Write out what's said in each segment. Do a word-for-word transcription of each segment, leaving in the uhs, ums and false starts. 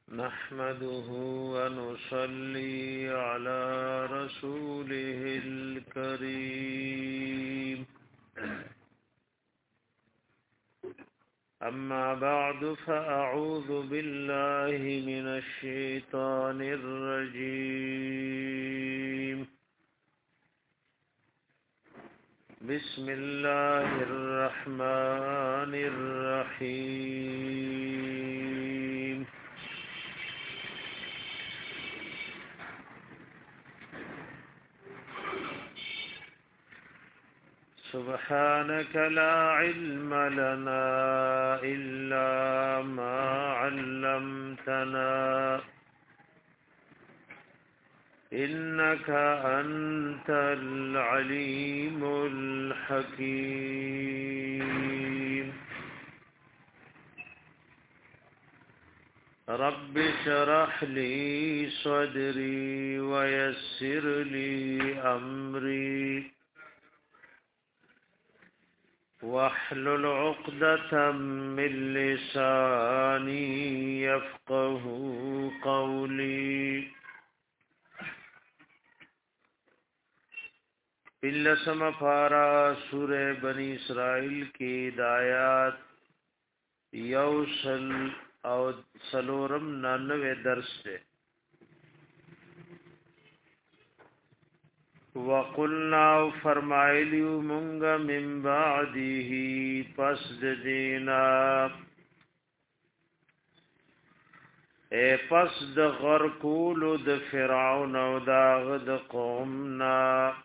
نحمده ونصلي على رسوله الكريم أما بعد فأعوذ بالله من الشيطان الرجيم بسم الله الرحمن الرحيم سبحانك لا علم لنا إلا ما علمتنا إنك أنت العليم الحكيم رب اشرح لي صدري ويسر لي أمري واحلل عقدة من لساني يفقه قولي إلا سما فارا سورہ بنی اسرائیل کی دایات یوصل او سلورم نانوے درس دے وقلنا فرمایلیو مونگا من بعده پس دینا اے پس د غرقول د فرعون او داغ د قومنا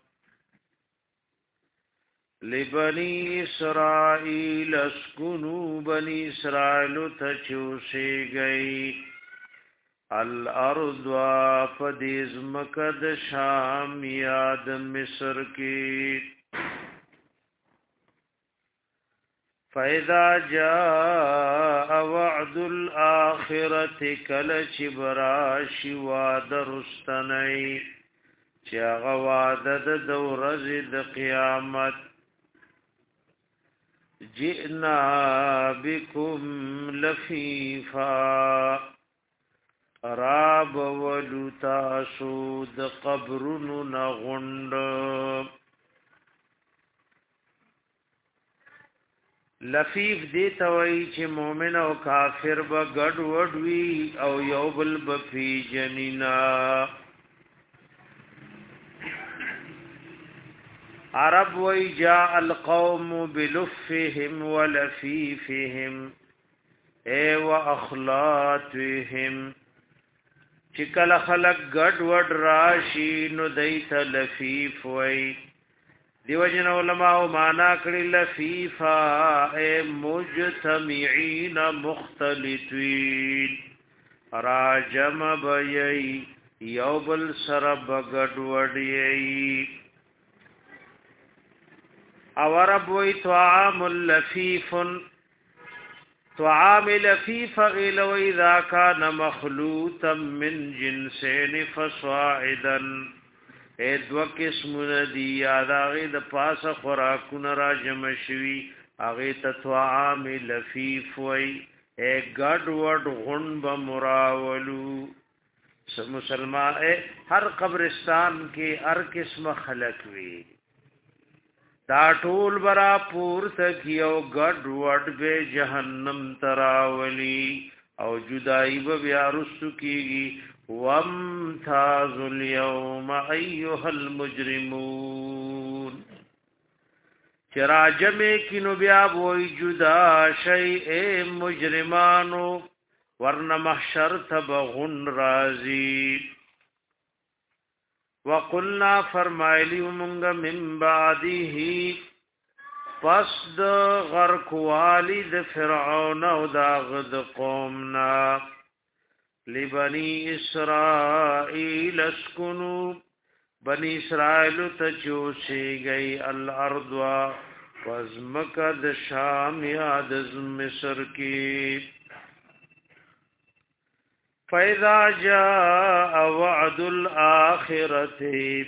لبنی اسرائیل اسکنو بنی اسرائیل تچوسی گئی الارض فدیز مکد شام یاد مصر کی فَإِذَا جَاءَ وَعْدُ الْآخِرَةِ كَلَچ براش وعد رستنی چاغ وعدد دورز د قیامت جئنا بكم لفیفا راب ولو تاسو د قبرونو نغند لفیف دی توي چې مؤمن او کافر به ګډ وډ وی او یو بل بفی جنینا عرب وی جاء القوم بلفهم ولفیفهم اے واخلاطهم چکل خلق گډ وډ راشي نو دیت لفیف وی دیو جن علماء معنا کړي لفیفا اے مجتمعين مختلطين راجم بيي یوبل سرب گډ وډي او رب وی طعام لفیف طعام لفیف غیل و اذا کان مخلوطا من جنسین فصاعدا اے دو قسم ندی یاد آغی دا پاس خوراکون را جمشوی آغی تا طعام لفیف وی اے گڑ وڑ غنب مراولو مسلمان اے ہر قبرستان کے ہر قسم خلق وی دا ټول برا پور تکیو گډ وډ به جهنم تراولی او جدائی به بیا رسو کیږي وامتاز اليوم ايها المجرمون چراجم کینو بیا وای جدا شیء مجرمانو ورن محشر تبغن رازی وقلنا فرمایلی مونږ من بعده پس د غرق والد فرعون او دا غد قومنا لبنی اسرائیل اسکنو بنی اسرائیل تچوسی گئی الارض وزمکد شام یاد مصر کی فَإِذَا جَاءَ وَعْدُ الْآخِرَةِ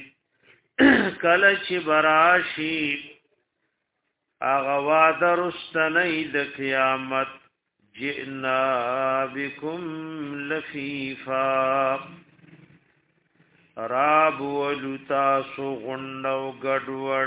کلچ براشی اغا وعد رستنی د قیامت جئنا بكم لفیفا راب ولتاسو غندو گڑوڑ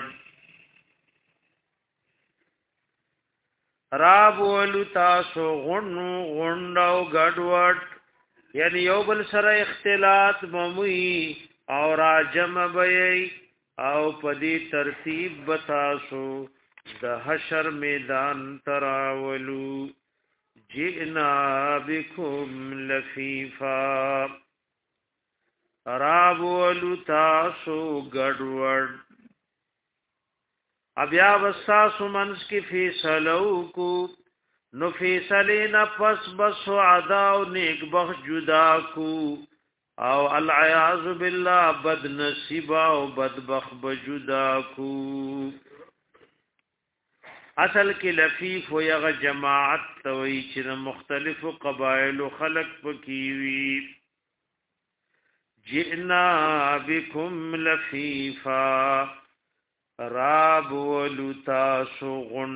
راب ولتاسو غنو غندو گڑوڑ یعنی یو بل سره اختلاط مموی او راجم بی او پدی ترتیب بتاسو د حشر میدان تراولو جئنا بكم لفیفا راب ولتاسو گڑوڑ ابیا وساسو منس کی فیصلو کو نو فیصلینا پس بسو عداو نیک بخ جدا کو او العیاذ باللہ بد نصیبا او بدبخ بجدا کو اصل کې لفیف و یغ جماعت توي چې مختلف قبایل خلق پکېوي جئنا بكم لفیفا راب ولتاسغن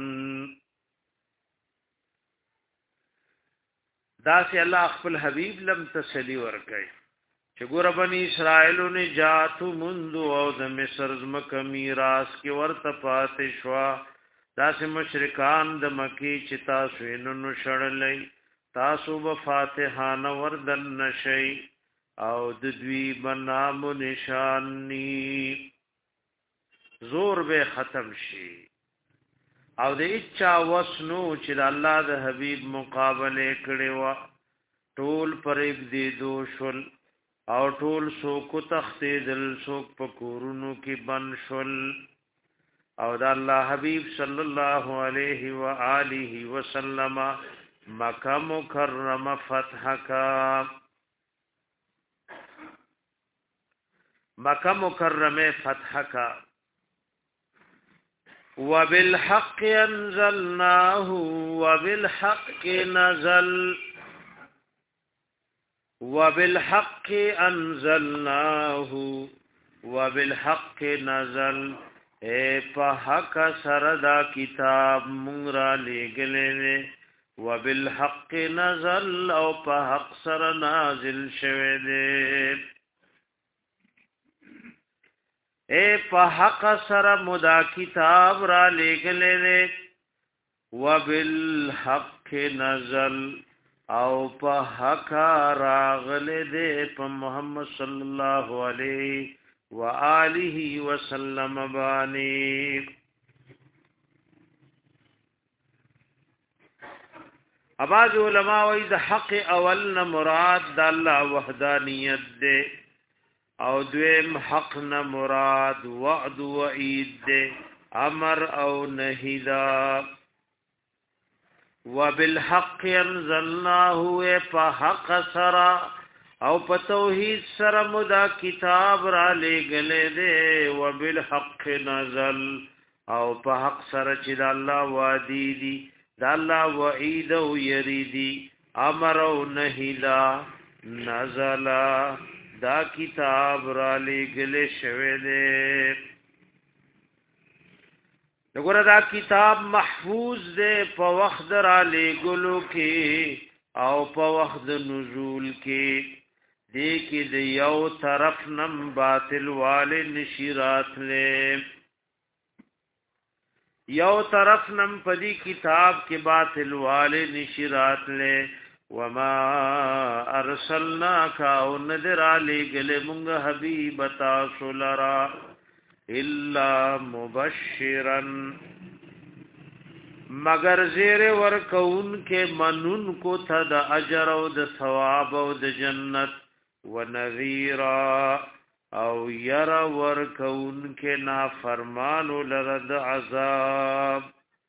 دا سي الله خپل حبيب لم تسلی ورکړي چې ګور بني اسرائيل نجات منذ او د مصر زمکه میراث کې ورته پاتې شوا داس مشرکان د مکی چې تاسو نن شړلې تاسو به فاتحان وردن نشي او د دوی بنام نشانی زور به ختم شي او د اچا وسنو چې د الله د حبيب مقابله کړي وا ټول پرېګ دي دوشل او ټول سو کو تختې دل سو پکورونو کې بن شل او دا الله حبیب صلی الله علیه و آله وسلم مکہ مکرمه فتح کا مکہ مکرمه فتح کا وبالحق انزلناه وبالحق نزل وبالحق انزلناه وبالحق نزل اے په حق سره دا کتاب مونږ را لېږلې وبالحق نزل او په حق سره نازل شوه دې اے په حق سره مدا کتاب را لېږلې وبالحق نزل او په حق راغله دې په محمد صلی الله علیه و آله وسلم بانی اباظ علماء وی د حق اولنا مراد د الله وحدانیت دے او دویم حق نا مراد وعد و عید دے امر او نهیدا وبالحق انزلناه په حق سرا او په توحید سره مدا کتاب را لېګلې دې وبالحق نزل او په حق سره چې د الله وادي دي د الله وعید او یریدي امر او نهیلا نزل دا کتاب را لېګلې شوه دې وګوره دا کتاب محفوظ دې په وخت را لېګلو کې او په وخت نزول کې دیکی دی یو طرف نم باطل والے نشیرات لے یو طرف نم پدی کتاب کے باطل والے نشیرات لے وما ارسلناک او ندر علی گلے منگ حبیب تاسو لرا الا مبشرا مگر زیر ورکون کے منون کو تھا دا اجر او دا ثواب او دا جنت ونذیرا او یرا ورکون کے نافرمانو لرد عذاب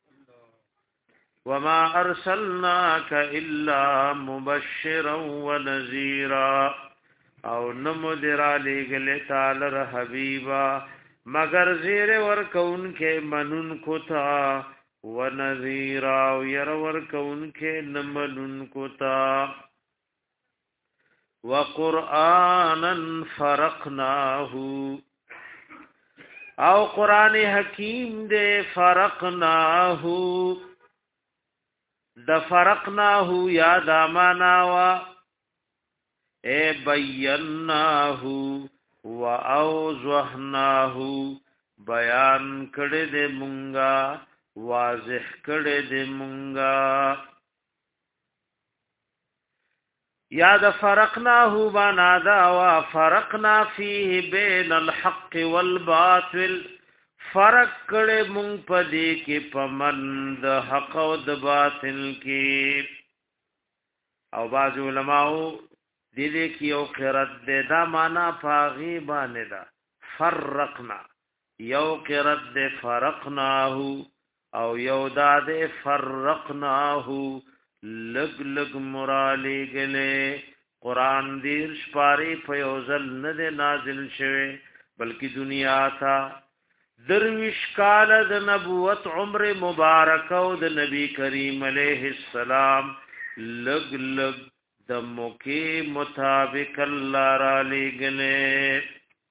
وما ارسلناک الا مبشرا ونذیرا او نمدر علی گلی تالر حبیبا مگر زیر ورکون کے منون کو تھا ونذیرا او یرا ورکون کے نمنون کو تھا وقرآنا فرقناه او قرآن حکیم دے فرقناه د فرقناه یا دا معنا وا اے بیناه و اوضحناه بیان کړه دې مونږه واضح کړه دې مونږه یا د فرقناه بنا دا وا فرقنا فيه بين الحق والباطل فرق کړه مونږ په دې کې پمند حق او د باطل کې او باز علماء دې دې کې یو قرات دې دا معنا فاغي باندې دا فرقنا یو قرات دې فرقناه او یو دا دې فرقناه لګ لګ مرالی گله قران دیر شپاری په یوزل نه ده نازل شوه بلکې دنیا تا درویش کال د نبوت عمر مبارک او د نبی کریم علیه السلام لګ لګ د موکي مطابق الله را لګله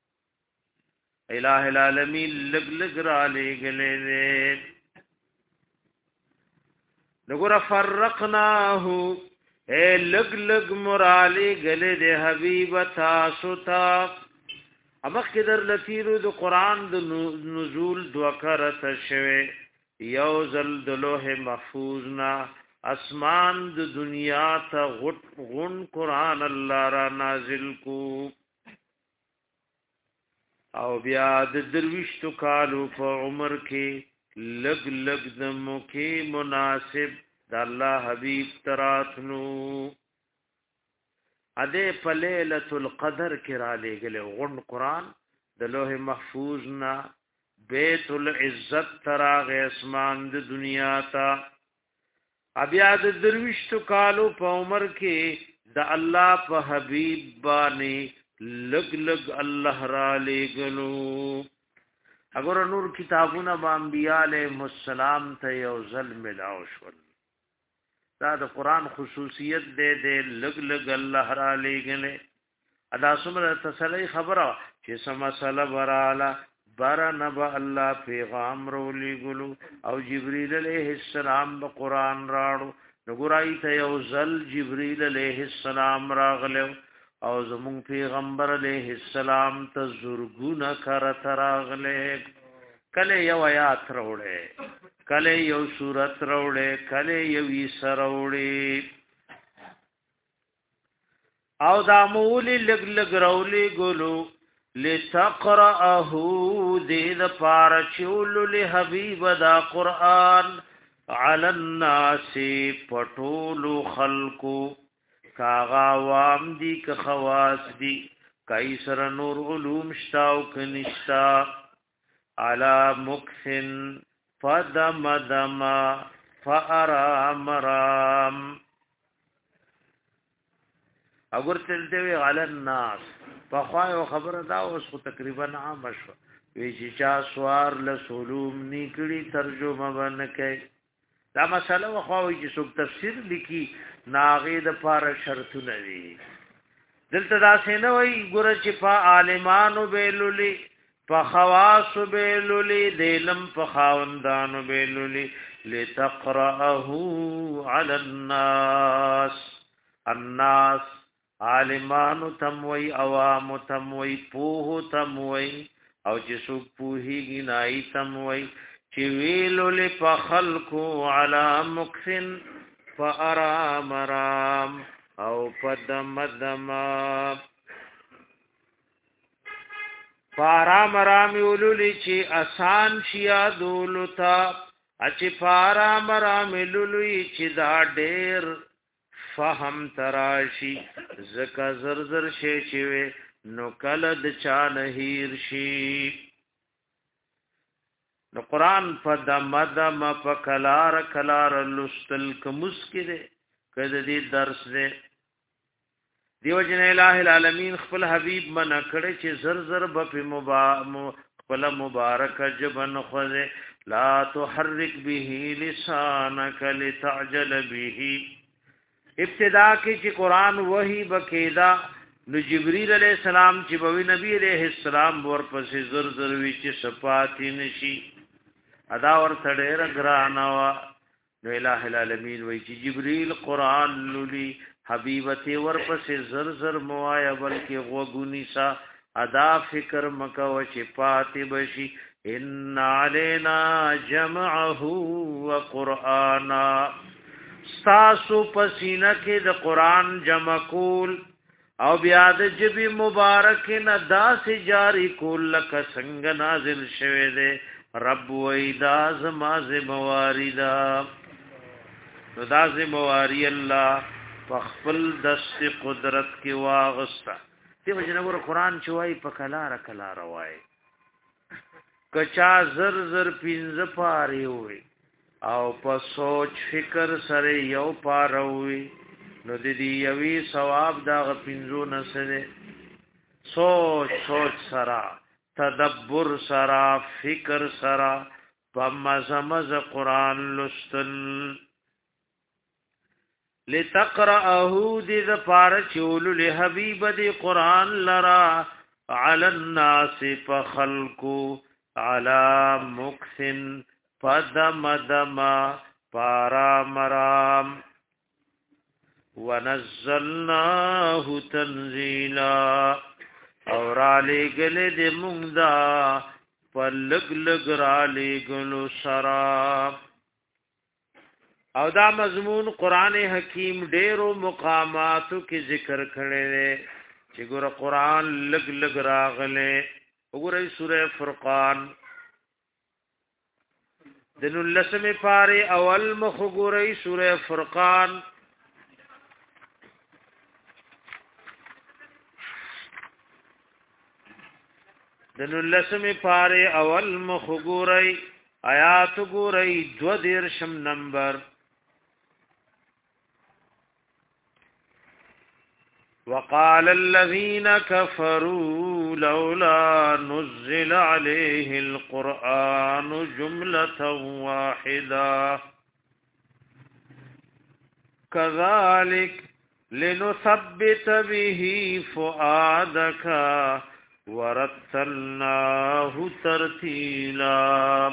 الہ العالمین لګ لګ را لګله نګور فرقناه اے لګ لګ مرالی گله د حبیب تاسو تا امخ کدر لتیرو د قران د نزول دوکرت شوه یو زل د لوح محفوظ نا اسمان د دنیا ته غټ غون قران الله را نازل کو او بیا د درويشتو کالو په عمر کې لګ لګ د موکي مناسب د الله حبيب تراتنو اده په ليله القدر کې را لګل غون قران د لوح محفوظ نا بیت العزت تراغ اسمان د دنیا تا بیا د درويشتو کالو په عمر کې د الله په حبيب باندې لګ لګ الله را لګلو اگر نور کتابونه با انبیاء علیهم السلام ته یو ځل ملاو شول دا د قران خصوصیت دې دې لګ لګ الله را لګنه ادا سمره تسلی خبره چې سم مسله براله برنب الله پیغام رولي ګلو او جبريل علیہ السلام د قران راړو نګورای ته یو ځل جبريل علیہ السلام راغلو او زمون پیغمبر علیہ السلام ته زورګونه کر تراغله کله یو آیات راوړې کله یو سورت راوړې کله یو یې سراوړې او دا مولی لګ لګ راولې ګلو لتقرأه دې د پارچول له حبیب دا قران علی الناس پټول خلقو کاغا وام دی که خواس دی کئی سر نور علوم شتاو کنشتا علا مکسن فدم دم فارام رام اگر تلتے وی علی الناس فخواهی و خبر دا اس خو تقریبا عام شو ویچی چا سوار لسولوم نیکڑی ترجمه بنکے دا مسئله وخواهی چی سوک تفسیر لکی ناغی د پاره شرطونه دي دلته دا سینه وای ګره چې په عالمانو بیلولي په خواص بیلولي دلم په خاوندانو بیلولي لتقرأه على الناس الناس عالمانو تموي عوام تموي پوه تموي او چې څوک پوهیږي نای تموي چې ویلولي په خلقو على مکسن فارام رام او پدم دم فارام رام ولولي چې آسان شیا دولتا اچ فارام رام ولولي چې دا ډېر فهم تراشي زکه زر زر شي چې نو کله د چا نهیر شي نو قران په دم دم په کلار کلار لستل کمسکره کده دې درس دې دیو جن الہ العالمین خپل حبیب من کړه چې زر زر په خپل مبارک جبن خوځه لا تحرك به لسانك لتعجل به ابتدا کې چې قران وਹੀ بکیدا نو جبريل علیہ السلام چې بوي نبی علیہ السلام ورپسې زر زر وی چې صفات نشي ادا ور تړه ګرانا وا نو الہ العالمین وی چې جبريل قران لولي حبیبته ورپسې زر زر موایا بلکې غوګونی سا ادا فکر مکو چې پاتې بشي ان علینا جمعه وقرانا تاسو پسینه کې د قران جمع کول او بیا د جبی مبارک نه داسې جاری کول لکه څنګه نازل شوه دې رب ویدا زما زمواریدا نو دا زمواری الله خپل دست قدرت کې واغستا دی وجنه قرآن چوي په کلار کلار وای کچا زر زر پینځه پاره وي او په سوچ فکر سره یو پاره وي نو د دې یوي ثواب دا پینځو نسره سوچ سوچ سرا تدبر سرا فکر سرا په مزمز قرآن لستل لتقرأه دي ذا پارچول لحبیب دي قرآن لرا على الناس فخلقو على مكثن فدم دما پارا مرام ونزلناه تنزيلا اور علی گل دي موندا پلگ لگ رالی گلو سرام او دا مضمون قران حکیم ډیرو مقاماتو کې ذکر کړي دي چې ګور قران لګ لګ راغله وګورئ سوره فرقان د نلسمه پاره اول مخ وګورئ سوره فرقان د نلسمه پاره اول مخ وګورئ آیات وګورئ دو دیرشم نمبر وقال الذين كفروا لولا نزل عليه القرآن جملة واحدة كذلك لنثبت به فؤادك ورتلناه ترتيلا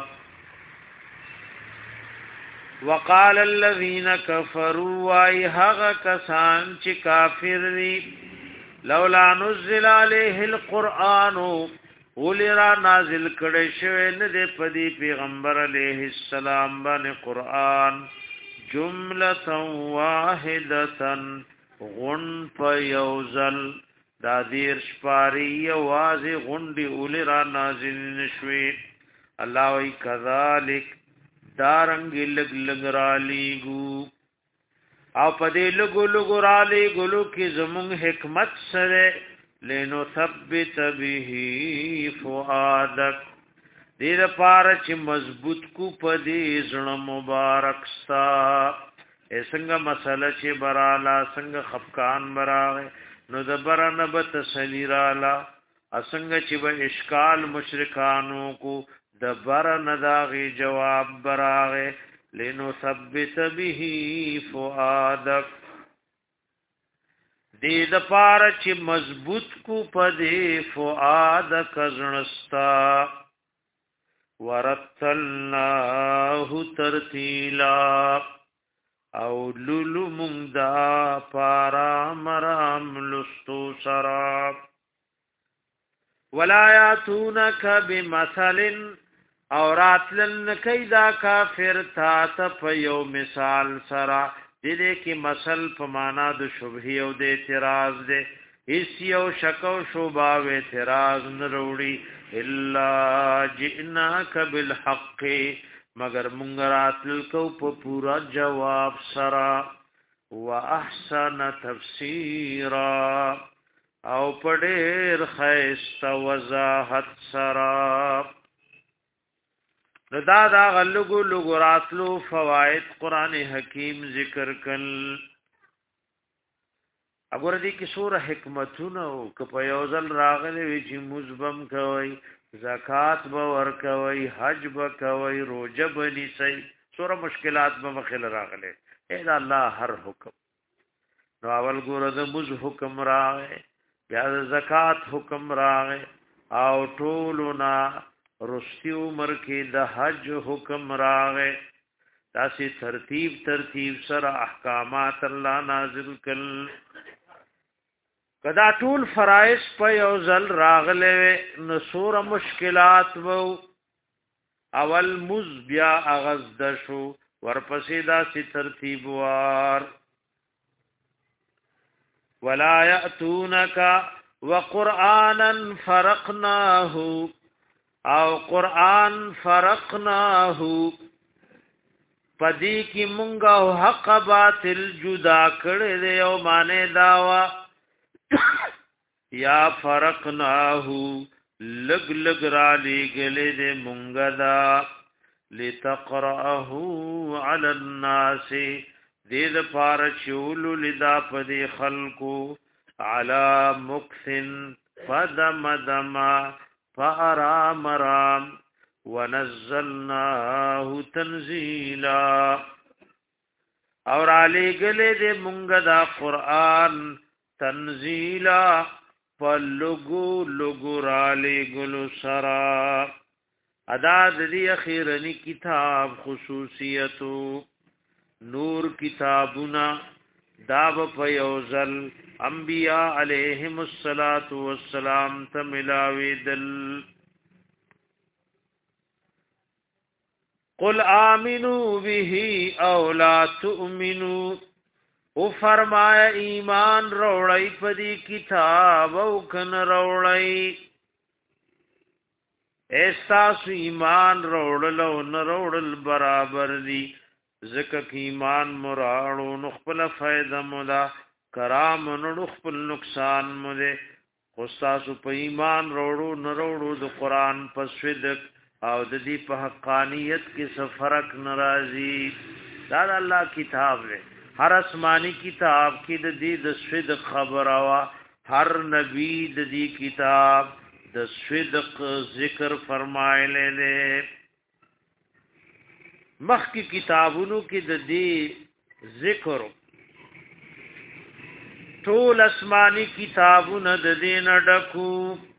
وقال الذين كفروا واي هغه کسان چې کافر دي لولا نزل عليه القرآن ولرا نازل کړي شوی نه دی په دې پیغمبر علیه السلام باندې قرآن جمله واحده غن فيوزل دا دیر شپاری واضح غندی ولرا نازل نشوی الله وی کذالک دارنګ لګ لګ را لیګو او پدې لګو لګو را لیګلو کې زمون حکمت سره لینو ثبت به فؤادک دې لپاره چې مضبوط کو پدې زړه مبارک ستا څنګه مسله چې برالا څنګه خفقان براغه نو دبرنه به تسلیرالا څنګه چې به اشکال مشرکانو کو دبر نداغی جواب براغه لنو ثبت به فؤادک دې د پاره چې مضبوط کو پدې فؤادک زنستا ورتلناه ترتیلا او لولو موندا پارا مرام لستو سراب ولا یاتونک بمثل اورات لن کیدا کافر تا ته یو مثال سرا دې دې کې مثل په معنا د شبهه او د اعتراض دې هیڅ یو شک او شوبه او اعتراض نه وروړي الا جئناک بالحق مگر مونږ راتل کو په پورا جواب سرا واحسن تفسیرا او پډیر خیست وضاحت سرا دا دا غلغو لغو راتلو فواید قرآن حکیم ذکر کل اگر دی کی سور حکمتون او کپیوزل راغلی وی چی مزبم کوئی زکاة باور کوئی حج با کوئی روجه بنی سی سور مشکلات با مخیل راغلی اید اللہ ہر حکم نو اول گورد مز حکم راغی یا زکات حکم راغه او ټولنا رستی عمر کې د حج حکم راغه تاسې ترتیب ترتیب سره احکامات الله نازل کړل کدا ټول فرائض په یو ځل راغله نو سور مشکلات وو اول مز بیا اغاز د شو ورپسې دا سی ترتیب وار ولا یاتونک وقرانا فرقناه او قران فرقناه پدې کې مونږه حق باطل جدا کړې دی او معنی داوا یا فرقناه لګ لګ را لګلې دې مونږه دا لتقرأه على الناس دې د پار چول لدا پدې خلقو على مكثن فدم دما فارام رام ونزلناه تنزيلا اور علی گلے دے مونږ دا قران تنزیلا فلغو لغو علی گلو سرا ادا دی اخیرنی کتاب خصوصیتو نور کتابنا داب پیوزل انبیاء علیہم الصلاۃ والسلام تملاوی دل قل آمنوا به او لا تؤمنوا او فرمایا ایمان روڑی پدی کتاب او کن روڑی احساس ایمان روڑل او نروڑل برابر دی زکک ایمان مراڑو نخپل فائدہ مدا کرام نخپل نقصان مدے خستاسو پا ایمان روڑو نروڑو دو قرآن پسودک او د دې په حقانیت کې څه فرق ناراضي دا د الله کتاب دی هر آسمانی کتاب کې د دې د صدق خبره وا هر نبی د دې کتاب د صدق ذکر فرمایلی دی مخکې کتابونو کې د دې ذکر ټول آسمانی کتابونه د دې نه ډکو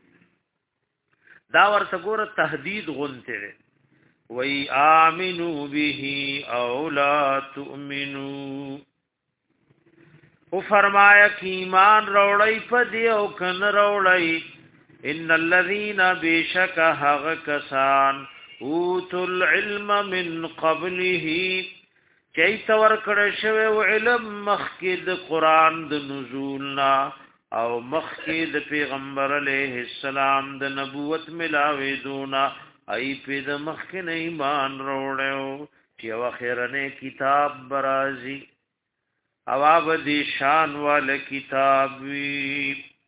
دا ورته ګوره تهدید غونته وی آمنو به او لا تؤمنو او فرمایا کی ایمان روړی په دی او کن روړی ان الذين بشک هغ کسان اوتل العلم من قبله چیت ور کړه شوی علم مخکې د قران د نزولنا او مخکې د پیغمبر علیه السلام د نبوت ملاوي دونا ای په د مخکې نه ایمان وروړو چې واخرنه کتاب برازي او ابدي شان ول کتاب وی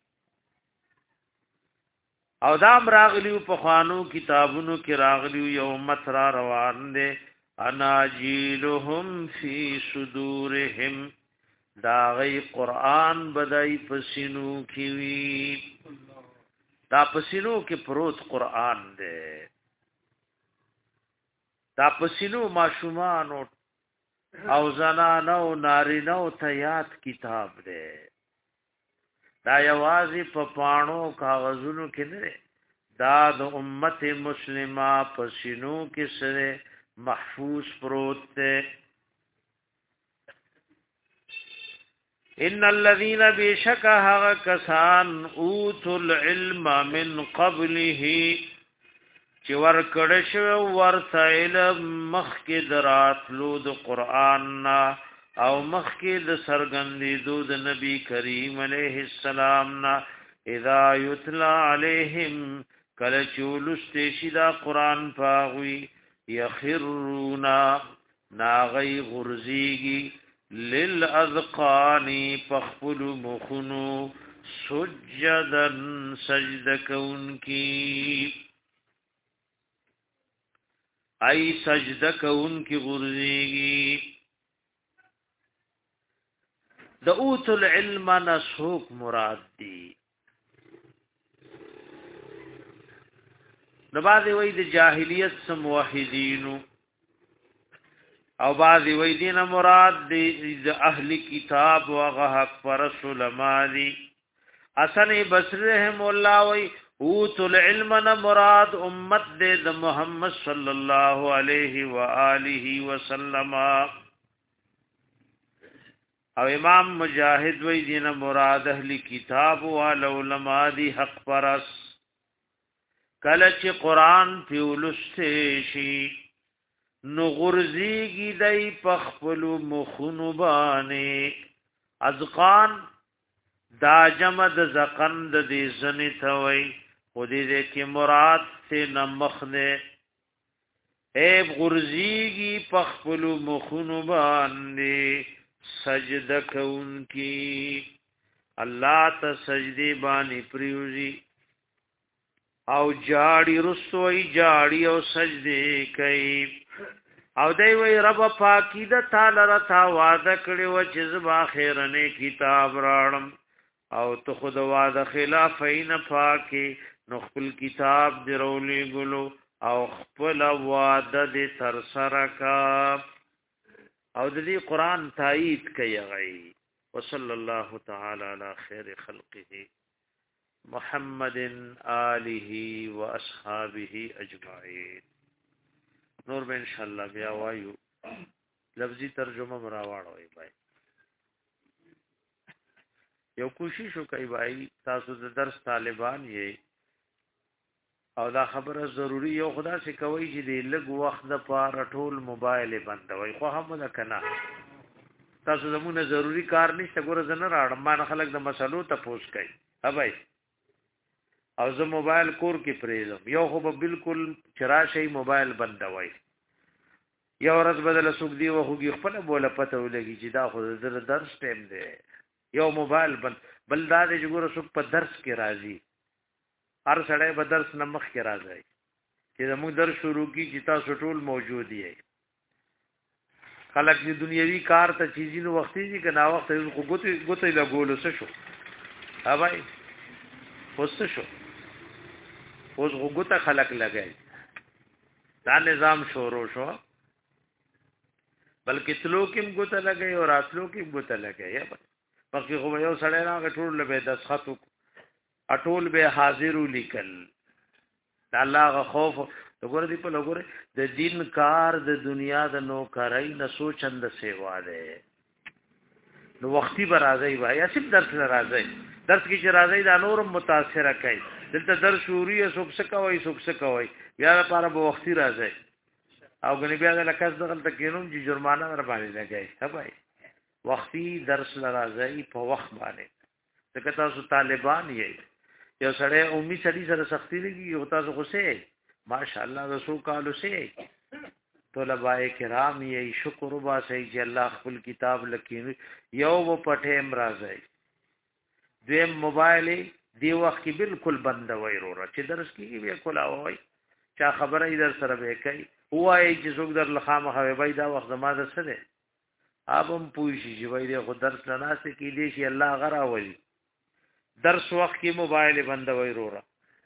او دا راغلیو په خوانو کتابونو کې راغلیو یو مت را روان دي اناجیلهم فی صدورهم دا غي قران بدای پسینو کی وی دا پسینو کې پروت قران دی دا پسینو ماشومان او زنانو نارینو ته یاد کتاب دی دا یوازې په پاڼو کاغذونو کې نه دا د امت مسلمه پسینو کې سره محفوظ پروت دی ان الذين بشكها كسان اوتوا العلم من قبله چې ور کړه شو ورته علم مخکې دراتلو د قران او مخکې د سرګندېدو د نبی کریم علیه السلام نا اذا یتلا علیهم کله چولسته شدا قران پاوی یخرونا ناغی غرزیگی للاذقان پخپل مخنو سجدن سجد کون کی ای سجد کون کی غرزیگی دعوت العلم نسوک مراد دی نبادی وی دی جاہلیت سم موحدینو او بعضی وی دین مراد دی اهل کتاب و غحق پر سلما دی اصن بصری رحم اللہ وی اوت العلم نه مراد امت دې د محمد صلی الله علیه و آله وسلم. او امام مجاهد وی دین مراد اهل کتاب او علماء دی حق پرس. کله چې قران پیولسته شي نو غرزیږي دای پخپل مخونو باندې. ازقان دا جمع د زقند دی زنی ثوی خو دې کې مراد سے نمخ نه ایب غرزیږي پخپل مخونو باندې سجده کون کی الله ته سجدی باندې پریوزی او جاړي رسوي جاړي او سجدي کوي. او دی وی رب پاکی د تعالی را تا وعده کړی و چې زما خیرنه کتاب راړم او ته خود وعده خلافین پاکی نو خپل کتاب درولې ګلو او خپل وعده دې تر سره کا او د دې قران تایید کوي غي. وصلی الله تعالی علی خیر خلقه محمد آله و اصحابه اجمعین. نور به ان شاء الله بیا وایو لفظي ترجمه مراواړوي بھائی. یو کوشش وکړئ بھائی تاسو د درس طالبان یې او دا خبره ضروری یو خدا سے کوي چې د لږ وخت د پاره ټول موبایل بندوي. خو هم نه کنه تاسو زمونه ضروری کار نشته ګوره زنه راړم ما خلک د مسلو ته پوښ کوي ها بھائی. او زه موبایل کور کې پریزم یو خو به بالکل چراشي موبایل بندوي. یو ورځ بدل سوق دی و خوږي خپل بوله پته ولګي چې دا خو د درس ټیم دی یو موبایل بند بل دا د جوړ سوق په درس کې راځي. هر سړی به درس نمخ کې راځي چې زموږ درس شروع کی چې تاسو ټول موجود یې. خلک د دنیوي کار ته چیزینو وختي دي کنه وخت یې خو ګوتې ګوتې لګول څه شو ها بھائی اوس شو اوس غوګه خلق لګای دا نظام شروع شو بلکې تلو کې ګوته لګای او راتلو کې ګوته لګای پکې خو یو سړی راغی ټول له دس خطو اټول به حاضر لیکل. الله خوف وګور دی په لګور د دین کار د دنیا د نوکرای نه سوچند سیوا ده. نو وختي برازي وای اسب درس راځي درس کې چې راځي دا نورم متاثر کوي. دلته درس شوري سوک سکوي سوک سکوي بیا لپاره به وختي راځي او غني بیا د لکاس دغه تکینوم چې جرمانه ور باندې لګي ها بھائی. وختي درس راځي په وخت باندې ځکه تاسو طالبان یې یو سړی اومي سړي سره سختي لګي یو تاسو خو سه ماشاءالله رسول کالو سه طلباء کرام یې شکر وبا سي چې الله خپل کتاب لکې یو و پټه راځي. دیم موبایل دی وخت کې بالکل بند وای وروره چې درس کې به کولا وای چا خبره یې در سره به کوي وای چې څوک در لخامه خوي بای دا وخت زماده سره ابم پوښي چې وای دی خو درس نه ناسه کې دی چې الله غرا وای درس وخت کې موبایل بند وای وروره.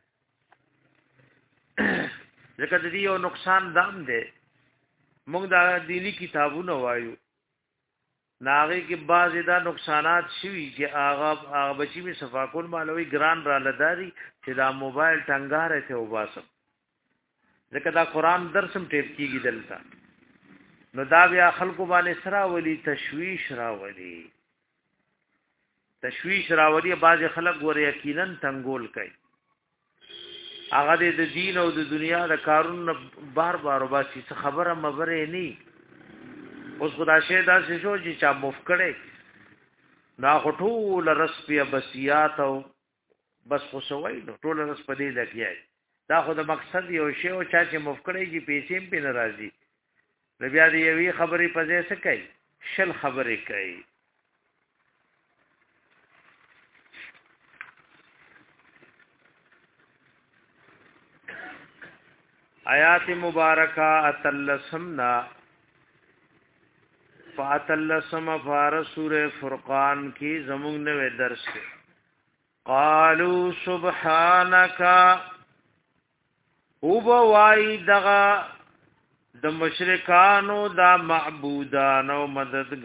ځکه د دې یو نقصان دام دی موږ دا دینی کتابونه وایو ناغه کې بعض دا نقصانات شوي چې هغه هغه بچی می صفاکول مالوي ګران را لداري چې دا موبایل ټنګاره ته وباسم ځکه دا قران درسم ټیپ کیږي دلته نو دا بیا خلکو باندې سره ولي تشویش راولي تشویش راولي بعض خلک ور یقینا تنګول کوي هغه د دین او د دنیا د کارونو بار بار وباسي څه خبره مبره نه. اوس خدا شه دا شو چې چا مفکړې نا غټول رسپیا بسیات او بس خو سوي نو ټول رس پدې لګیای دا خو د مقصد یو شی او چا چې مفکړې چې پیسې په ناراضي نو بیا دې یوې خبرې په ځای څه کوي شل خبرې کوي. آیات مبارکہ اتلسمنا فاتلسم فار سور فرقان کی زمون نوے درس کے قالو سبحانکا او بوائی دغا د مشرکانو دا معبودان او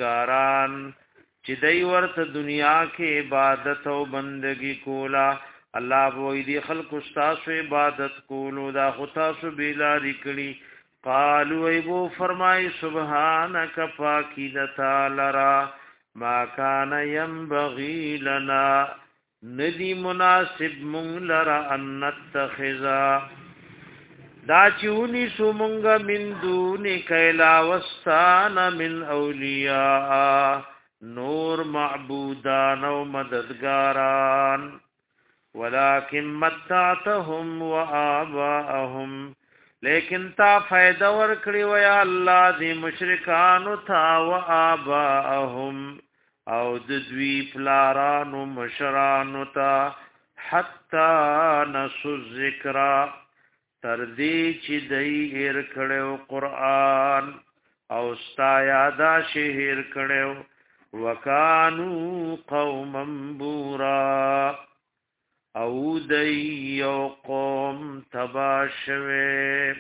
مددگاران چې دای ورته دنیا کې عبادت او بندگی کولا الله وې دي خلق استاسو عبادت کولو دا خطاسو بلا رکړي قالوا ایبو فرمای سبحانك پاکی د تعالی را ما کان ينبغي لنا ندی مناسب مونږ لرا ان نتخذا دا چونی سومنگا من دونی کیلا وستانا من اولیاء نور معبودان و مددگاران ولكن متعتهم و آباءهم لیکن تا فائدہ ورکڑی ویا اللہ دی مشرکانو تا و آباءهم او ددوی پلارانو مشرانو تا حتی نسو الذکرہ تردی چې دای هر کړو قران او ستا یادا شهر کړو وکانو قوما بورا او دای یو قوم تباشوي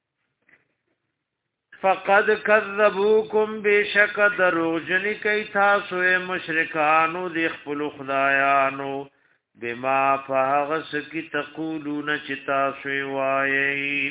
فقد كذبوكم بشک دروجن کی تاسو مشرکانو د خپل خدایانو بما فاغس کی تقولون چتا سوی وای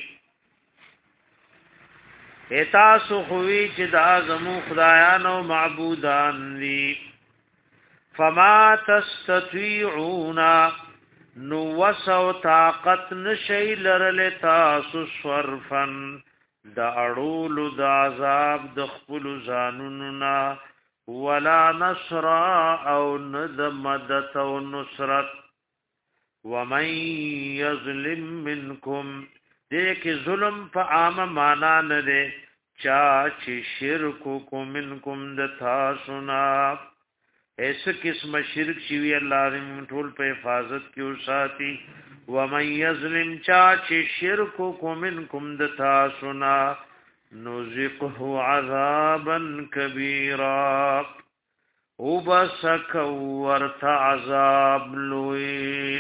اتاسو خوی چې د اعظم خدایانو معبودان دي فما تستطيعون نو وسو طاقت نشی لرل تاسو صرفن د اړول د عذاب د خپل ځانونو ولا نصر او ند مدد او نصرت ومن يظلم منكم دیکھ ظلم په عام معنا نه ده چا چې شرک کو منکم د تاسو نا ایس قسم شرک شوی الله دې ټول په حفاظت کې وساتي ومن يظلم چا چې شرک کو منکم د تاسو نا نذقه عذابا كبيرا وبسك ورت عذاب لوی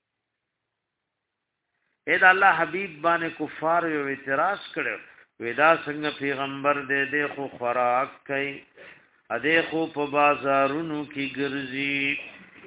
اې الله حبيب باندې کفار یو اعتراض کړو ودا څنګه پیغمبر دې دې خو خوراک کوي ا دې خو په بازارونو کې ګرځي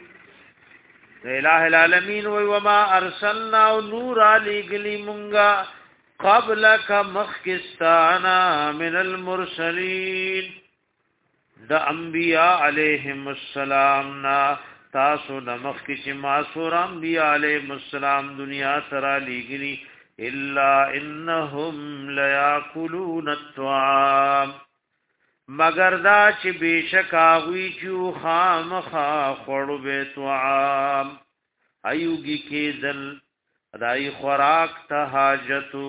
الہ العالمین وما ارسلنا نور علی گلی مونږه قبلک مخکستانا من المرسلین د انبیاء علیہم السلام نا تاسو نمخ کی چې معصور انبیاء علیہم السلام دنیا سره لګنی الا انهم لیاکلون الطعام مگر دا چې بشکا وی چو خامخا خړو به طعام ایوګی کې دل دای خوراک ته حاجتو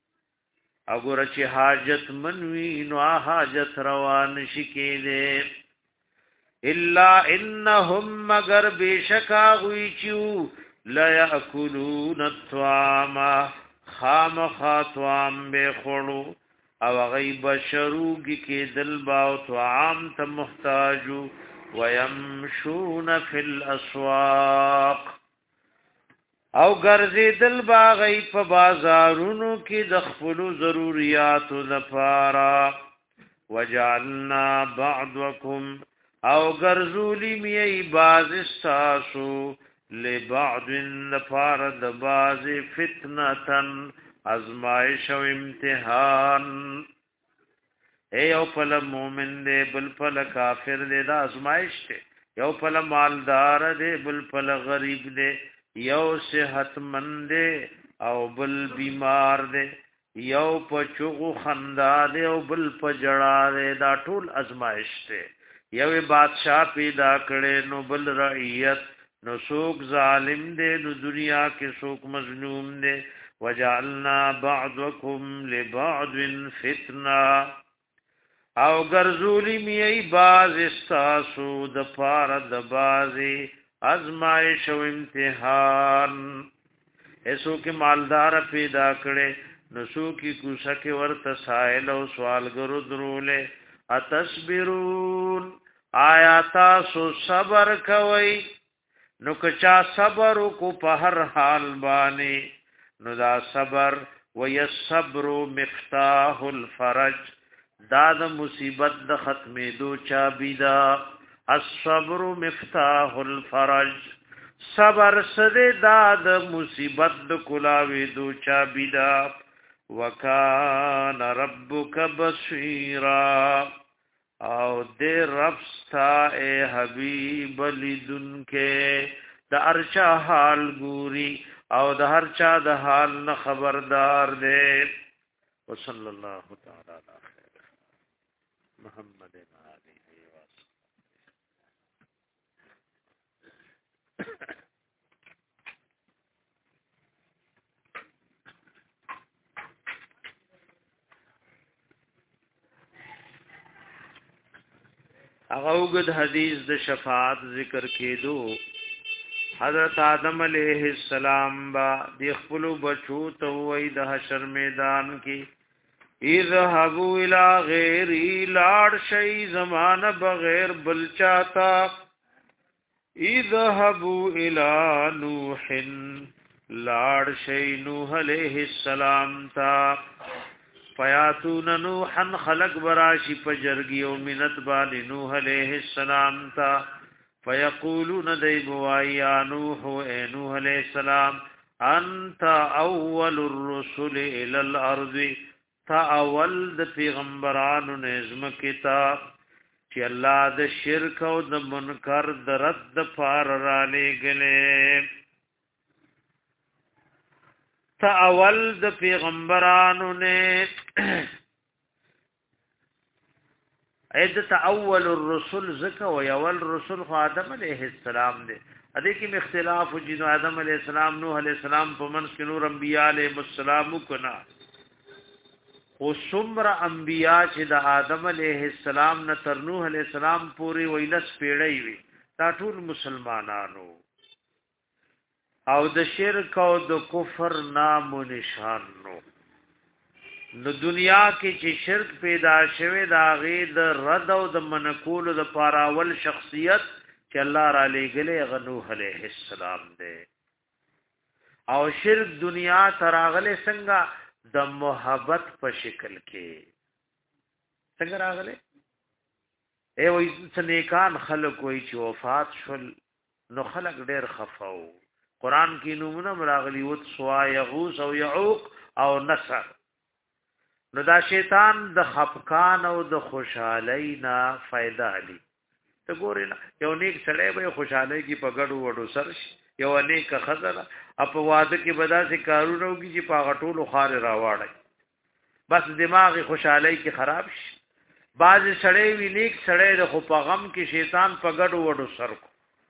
اگر چې حاجت منوي نو حاجت روان شکی دے الا انهم مگر بشکا غوی چو لا یاکلون الطعام خام خاطوام به خړو او غیب شروګ کې دل باو طعام ته محتاجو ويمشون فی الاسواق او ګرځي دل باغی په بازارونو کې د خپل ضرورت لپاره وجعلنا بعضکم او ګرځولی می باز استاسو لبعض لپاره د باز فتنتن ازمائش او امتحان اے یو پل مومن دے بل پل کافر دے دا ازمائش دے یو پل مالدار دے بل پل غریب دے یو صحت مند او بل بیمار دے یو پچغو خندا دے او بل پجڑا دے دا ټول ازمائش دے یو بادشاہ پیدا کړي نو بل رعیت نو سوک ظالم دے نو دنیا کې سوک مظلوم دے وجعلنا بعضکم لبعض فتنہ او ګرځولی می باز استاسو د پار د بازي ازمائش او امتحان ایسو کې مالدار پیدا کړي نسو کې کوڅه کې ورته سائل او سوالګرو درولې اتصبرون آیاتا سو صبر کوي نو کچا صبر کو په هر حال باندې نو دا صبر ويصبر مفتاح الفرج دا د مصیبت د ختمېدو چابی دا الصبر مفتاح الفرج صبر سده دا د مصیبت د کلاوی دو چا بیدا وکان ربک بصیرا او دې رب ستا اے حبیب لیدن کې د ارچا حال ګوري او د هر چا د حال نه خبردار دی وصلی الله تعالی علی خیر محمد علیه هغه وګد حدیث د شفاعت ذکر کېدو حضرت آدم علیہ السلام با دی خپل بچو ته وای د حشر میدان کې اذهبوا الى غیری لاړ شی زمانه بغیر بل چاته اذهبوا الى نوح لاړ شی نوح علیہ السلام تا فیاتون نوحا خلق براشی پجرگی و منت بالی نوح علیہ السلام تا فیقولون دیبوائی یا نوح اے نوح علیہ السلام انت اول الرسل الى الارض تا اول د پیغمبرانو نظم کتاب چی اللہ د شرک و د منکر د رد پار را لے گلے تا اول د پیغمبرانو نے عدت اول الرسل زکا و اول رسول خو آدم علیہ السلام دے ادھے کی اختلاف جنو آدم علیہ السلام نوح علیہ السلام پا منس کی نور انبیاء علیہ السلام کنا و سمر انبیاء چی دا آدم علیہ السلام نتر نوح علیہ السلام پوری ویلس پیڑی وی تا ټول مسلمانانو او د شرک او د کفر نام و نشان نو نو دنیا کې چې شرک پیدا شوه دا غي د رد او د منکول د پاراول شخصیت چې الله را لېګلې غنوح علیہ السلام دی او شرک دنیا تراغله څنګه د محبت په شکل کې څنګه راغله ای وې څنګه خلک وې چې وفات شول نو خلک ډېر خفاو قران کې نومونه مراغلی وت سوا یغوس او یعوق او نصر نو دا شیطان د خفقان او د خوشحالی نه فائدہ علی ته ګورې نه یو نیک سړی به خوشحالی کې پګړو وډو سر یو نیک خزر اپ واده کې بدا سي کارونه وږي چې پاغټولو خار راواړي بس دماغي خوشحالی کې خراب شي باز سړی وی نیک سړی د خو په غم کې شیطان پګړو وډو سر کو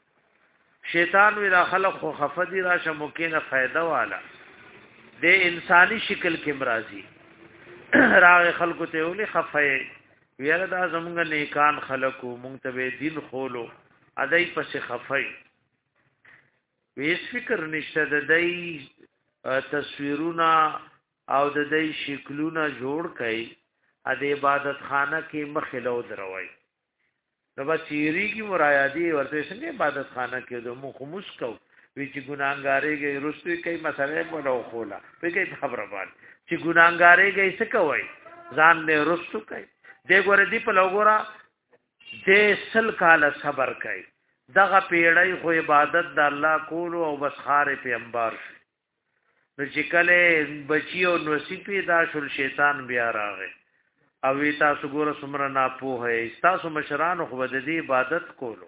شیطان وی را خلق خو خفدی را شموکینه فائدہ والا د انسانی شکل کې مرাজি راغ خلقو ته ولي خفای ویل دا زمونږ نیکان خلقو مونږ ته دین خولو ادای پس خفای ویس فکر نشته د دای تصویرونه او د دای شکلونه جوړ کړي ا د عبادت خانه کې مخلو دروي نو بچیری کی مرایادی ورته څنګه عبادت خانه کې د مخ مسکو وی چې ګناګارې گئی رستوي کوي مسله بولو خولا په کې خبره باندې چې ګناګارې گئی څه کوي ځان له رستو کوي دې ګوره دی په لوګورا دې سل کال صبر کوي دغه پیړۍ خو عبادت د الله کولو او بس خارې په انبار نو چې کله بچیو نصیب پیدا شول شیطان بیا راغی او وی تاسو ګوره سمره نه پوهه تاسو مشران خو د دې عبادت کولو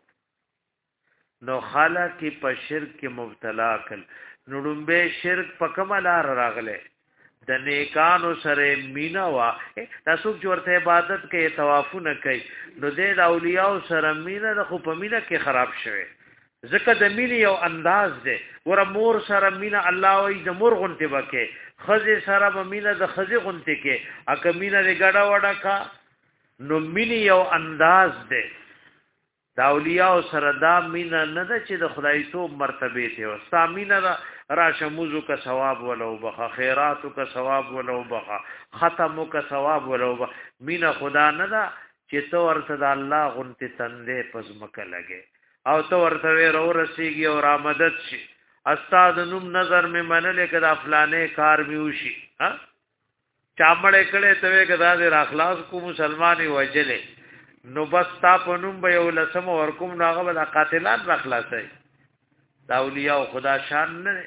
نو خلق په شرک کې مبتلا کړ نو ډمبه شرک په کملار راغله د نیکانو سره مینا وا تاسو چې ورته عبادت کې طوافونه کوي نو د اولیاء سره مینا د خو په مینا کې خراب شوه ځکه د مینې یو انداز دی ور مور سره مینا الله وي د مور غونته وکي خزه سره به مینا د خزه غونته کې اګه مینا د ګډا وډا کا نو مینې یو انداز دی دا اولیاء سره دا مینا نه ده چې د خدای توب مرتبه ته او سامینا را شموزو کا ثواب ولو بخا خیراتو کا ثواب ولو بخا ختمو کا ثواب ولو بخا مینا خدا نه ده چې تو ورته د الله غونته تندې پزمکه لګي او تو ورته ورو رسیږي او را مدد شي استاد نوم نظر می منلې کدا فلانه کار میوشي ها چامړې کړه ته کدا دې اخلاص کو مسلمانې وجلې نو بس تا په نوم به یو لسم ورکوم ناغه بل قاتلان را خلاصي دا اولیاء خدا شان نه.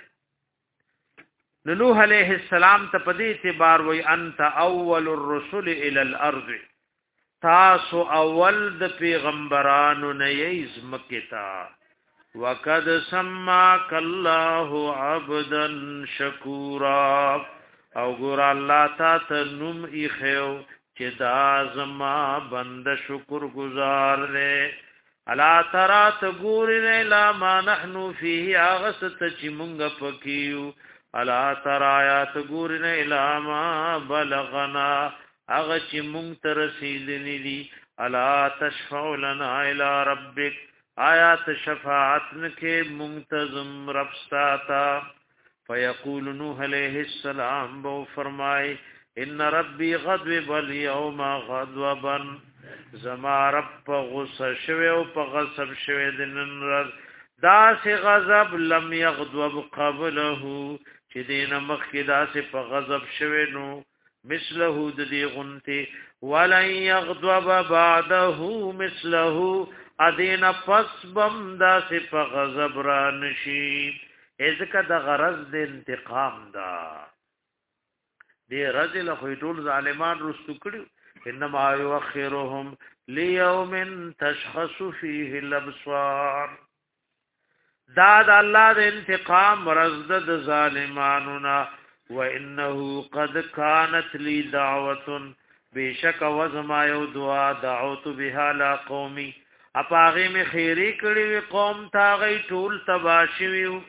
نوح علیہ السلام ته په دې اعتبار وای انت اول الرسل الى الارض، تاسو اول د پیغمبرانو نه یې زمکتا. وقد سماک الله عبدا شکورا، او ګور الله تا ته نوم ایخو چې دا زما بند شکر گزار دے. الا ترات ګور لا ما نحنو فيه اغست چې مونږ پکیو. الا ترایات ګور لا ما بلغنا اغه چې مونږ تر رسیدلی دي. الا تشفع لنا الى ربک، آیات شفاعت نکه منتظم رب ساتا. فیقول نوح علیہ السلام بو فرمائے ان ربی غضب اليوم غضبا، زما رب په غصه شوی او په غضب شوی د نن ورځ دا سي غضب لم يغضب قبله، چې دین مخکې دا سي په غضب شوی نو مثله د دې غنته. ولن يغضب بعده مثله، ادین پس بم دا سي په غضب را نشي. ازکه د غرض د انتقام دا دی رجل خو ټول ظالمان رستو کړو. انما يؤخرهم ليوم تشخص فيه الابصار، دا د الله د انتقام رزد د ظالمانو نا. وانه قد كانت لي دعوه، بشک وزما یو دعا دعوت بها لا قومي، اپاغه می خیری کړي قوم تا غي ټول تباشوي.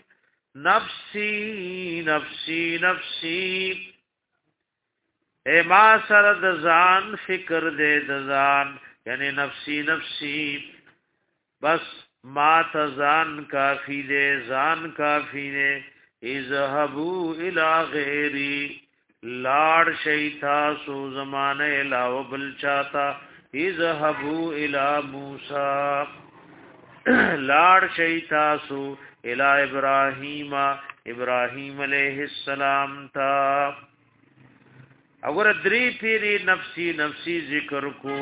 نفسی نفسی نفسی، اے ما سره د ځان فکر دې د ځان، یعنی نفسی نفسی، بس ما ته ځان کافی دې ځان کافی دې. اذهبوا الى غیری، لاړ شیتا سو زمانه علاوه بل چاته. اذهبوا الى موسی، لاړ شیتا سو الى ابراهیم، ابراهیم علیہ السلام تا. اور دری پیری نفسی نفسی ذکر کو،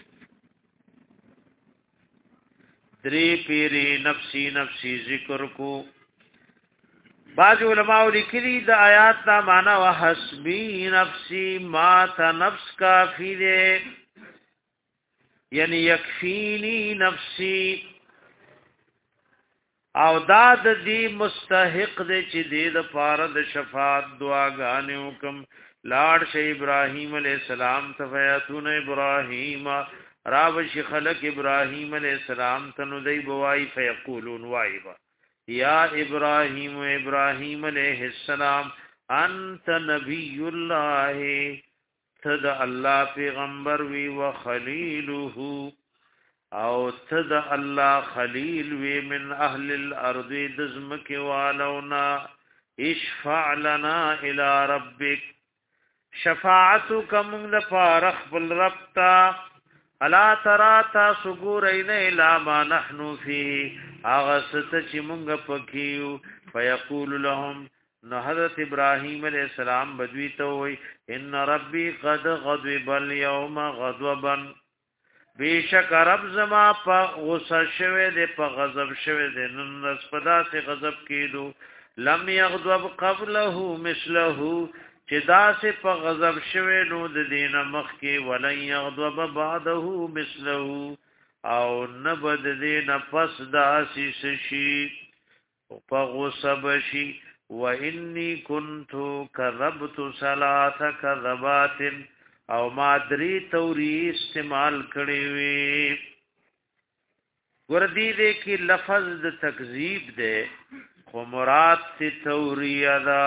دری پیری نفسی نفسی ذکر کو. بعض علماء لیکلی د آیات دا معنی وحسبی نفسی، ما تا نفس کافی دے، یعنی یکفینی نفسی. او دا د دې مستحق دې چې دې د پاره د شفاعت دعاګانې وکم. لاړ شي ابراهيم عليه السلام تفیاتون ابراهيم، راوش خلق ابراهيم عليه السلام تنو دی بوای فیقولون وایبا یا ابراهيم ابراهيم عليه السلام انت نبی الله، تد الله پیغمبر وی وخلیله، او تد الله خلیل وی من اهل الارض دزمک والونا. اشفع لنا الى ربک، شفاعتک من فارخ بالربتا. الا ترى تاسغورین الى ما نحن فيه، اغست چې مونږ پکیو. فیقول لهم، نو حضرت ابراهیم علیہ السلام بدوی ته وی ان ربی قد غضب اليوم غضبا، بیشک رب زما په غصه شوه دې په غضب شوه دې نن رسپدا سے غضب کیدو. لم یغضب قبله مثله، چې دا سے په غضب شوه نو د دین مخ کې. ولن یغضب بعده مثله، او نبد دین پس دا سی شي په غصه بشي. وانی كنت كذبت ثلاث كذبات، او مادری توری استعمال کړي وي. وردی دې کې لفظ د تکذیب ده، خو مراد تی توری ادا.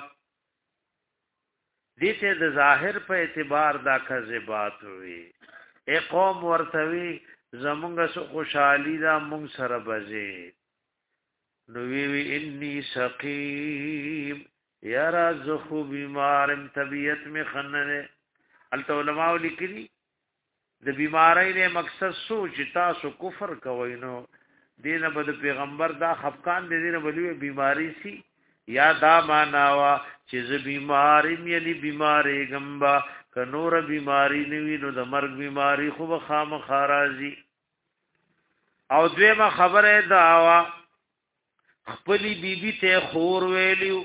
دې ته د ظاهر په اعتبار دا کذبات وي. اے قوم ورتوي زمونږ سو خوشحالي دا مونږ سره بځي. نو وی وی انی سقیم، یرا زخو بیمارم طبیعت میں خننه. الته علماء لیکلي د بیماری نه مقصد سوچ تاسو کفر کوي نو دینه بد پیغمبر دا خفقان دې دینه بلوي بیماری سي، یا دا معنا وا چې ز بیماری مې بیماری غمبا ک نور بیماری نیوی نو د مرګ بیماری خو خامخا راځي. او دویمه خبره دا وا خپلی بیبي ته خور ویلیو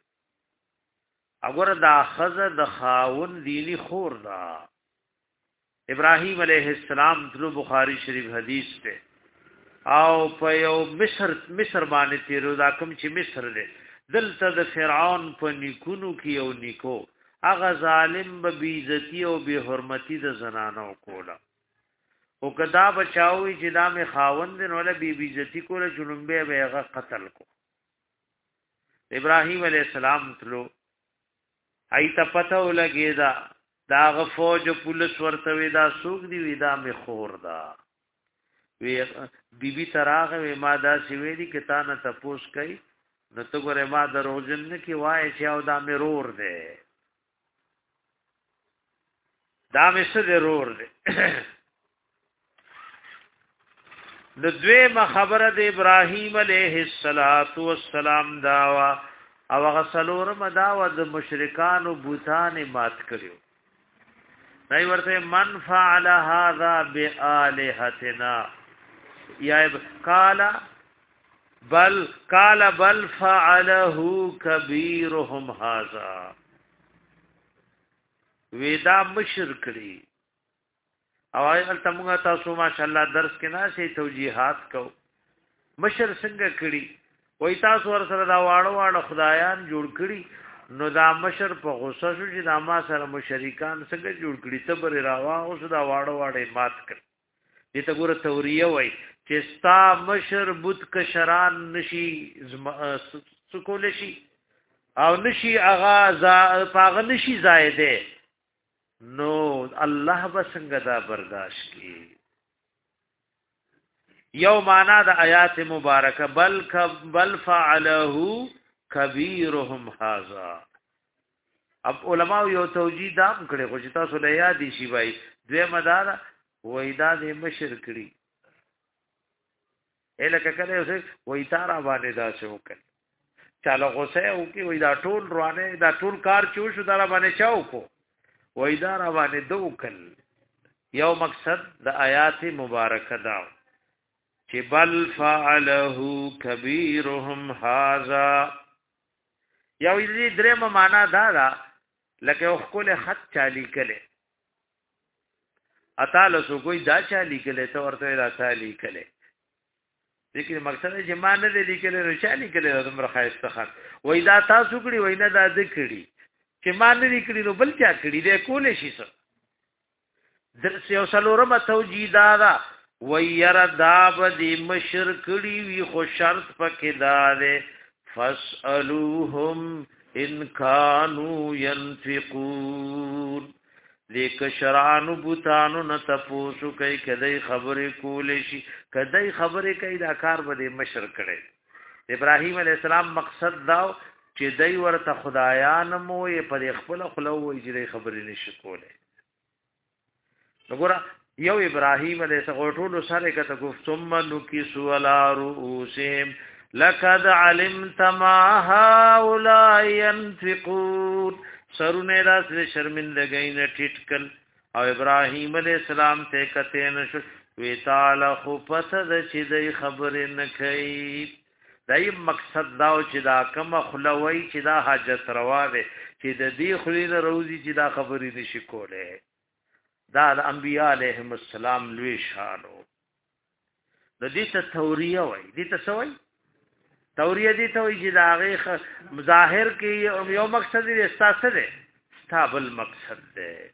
اگر دا خزه د خاون دینی خور دا ابراهیم علیہ السلام درو بخاری شریف حدیث ته او په یو مصر مصر باندې تیرو دا کوم چې مصر دی دلته د فرعون په نیکونو کې یو نیکو هغه ظالم به بی عزتی او بی حرمتی د زنانو کولا او کدا بچاوي چې دا می خاوند نو له بی بی عزتی کوله جنوبه به هغه قتل کو ابراهیم علیہ السلام تلو ایت پته ولګی دا دا غفوج پولیس ورته وی دا سوق دی وی دا می خور دا وی بیبي تراغه وی ما دا سی وی دی کتا نه تپوس کئ نو تو ګره ما دروژن نه کی وای چې او دا می رور دی دا می څه ضرور دی د دویمه خبره د ابراهیم علیه السلام داوا او غسلور مداوا د مشرکان او بوتان مات کړیو دای ورته من فعل هذا بالهتنا یا قال بل قال بل فعله كبيرهم هذا ودا مشرکړي او ایل تمغه تاسو ماشاءالله درس کې نه شي توجیهات کو مشر څنګه کړي وای تاسو ور سره دا واړو واړو خدایان جوړ کړي نو دا مشر په غوسه شو چې دا ما سره مشرکان څنګه جوړ کړي ته بر راوا اوس دا واړو واړې مات کړ دې ته ګوره توریه وای چې ستا مشر بوت کشران نشي سکول شي او نشي اغا پاغ نشي زائده نو الله بسنګ دا برداشت کی یو معنا د آیات مبارکه بل بل فعله کبیرهم هذا اب علماء یو توجیه دام کړي خو چې تاسو له یاد شي وای دوی مدار وېدا د مشر کړي الکه کله اوسه وې تارا باندې دا څه وکړ چاله غوسه او کې وې دا ټول روانه دا ټول کار چو شو دا باندې چاو کو وې دا را باندې دوکل یو مقصد د آیات مبارکه دا چې بل فعله کبیرهم هذا یو دې درېم معنا دا دا لکه خپل خط چالي کله اتاله سو کوئی دا چالي کله ته ورته دا چالي کله لیکن مقصد چې ما نه دي لیکل نو چالي کله د مرخایسته خط وای دا تاسو کړي وای نه دا ذکرې چې ما نه لیکلي نو بل چا کړي دې کولې شي څه درس یو سلورمه توجیدا دا وير داب دی مشر کړي وی خو شرط پکې داده فاسالوهم ان كانوا ينفقون لیک شرانو بوتانو نه تاسو کوي کدی خبرې کولې شي کدی خبرې کوي دا کار به مشر کړي ابراهيم عليه السلام مقصد دا چې دای ورته خدایان مو یې پر خپل خلو وې چې خبرې نشي کوله وګوره یو ابراهيم عليه السلام سره کته گفت ثم نكسوا على رؤوسهم لقد علمت ما هؤلاء ينفقون سرونه راس شرمندګۍ نه ټټکل او ابراهيم عليه السلام ته کته نشو وی تعالی خو پته د چې د خبرې نه کوي دای مقصد دا چې دا کوم خلوی چې دا حاجت روا ده چې د دې خلینو روزي چې دا خبرې نشي کوله دا د انبیاء علیهم السلام لوی شانو د دې ته توریه وای دې ته سوای توریه دې ته وای چې دا غي ظاهر کې یو مقصد دې استاسه ده ستابل مقصد ده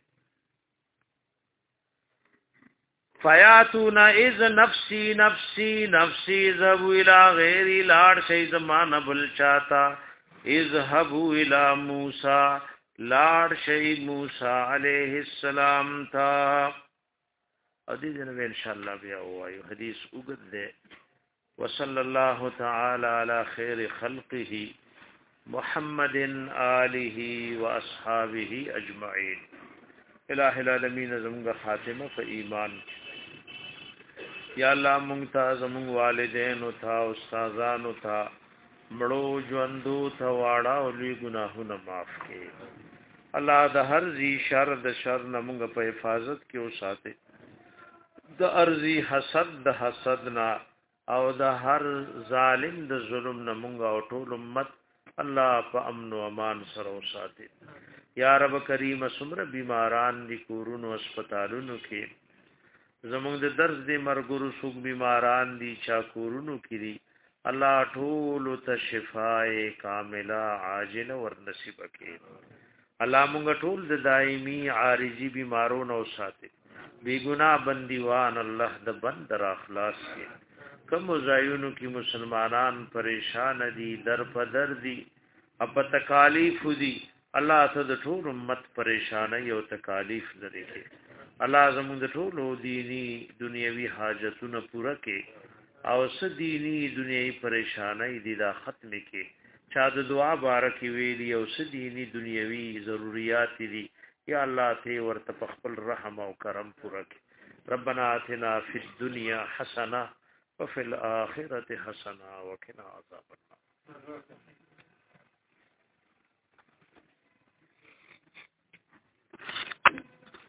فیاتون اذ نفسی نفسی نفسی ذهبوا الى غیر لار شی زمان بل چاہتا اذهبوا الى موسی لار شی موسی علیہ السلام تھا ادي جن ان شاء الله بیا وایو حدیث وګد ده وصلی الله تعالی علی خیر خلقه محمد آله واصحابه اجمعین الہ العالمین زمغه خاتمه په ایمان یا الله مونږ ته زموږ والدین او تا استادان او تا مړو ژوندو ته واړه او لوی ګناهونه معاف کړي الله د هر ذی شر د شر نه مونږ په حفاظت کې او ساتي د ارضی حسد د حسد نه او د هر ظالم د ظلم نه مونږ او ټول امت الله په امن او امان سره وساتي یا رب کریم سمره بیماران دي کورونو هسپتالونو کې زمونږ د درس دي مرګورو سوق بیماران دي چا کورونو کې دي الله ټول ته شفای کامله عاجله ور نصیب کړي الله مونږ ټول د دایمي عارضی بیمارونو وساتي بی گناہ بندیوان الله د بند را اخلاص کې کم زایونو کی مسلمانان پریشان دي در په در دي اپ تکالیف دي الله ته د ټول امت پریشان یو تکالیف لري کې الله زموږ د ټول دینی دنیوي حاجتونه پوره کې او س دینی دنیوي پریشانای دي دا ختم کې چا د دعا بارک ویلی او س دینی دنیوي ضرورت دي یا الله ته ورته خپل رحم او کرم پوره کې ربنا آتنا فی الدنیا حسنه وفي الآخرة حسنة وقنا عذاب النار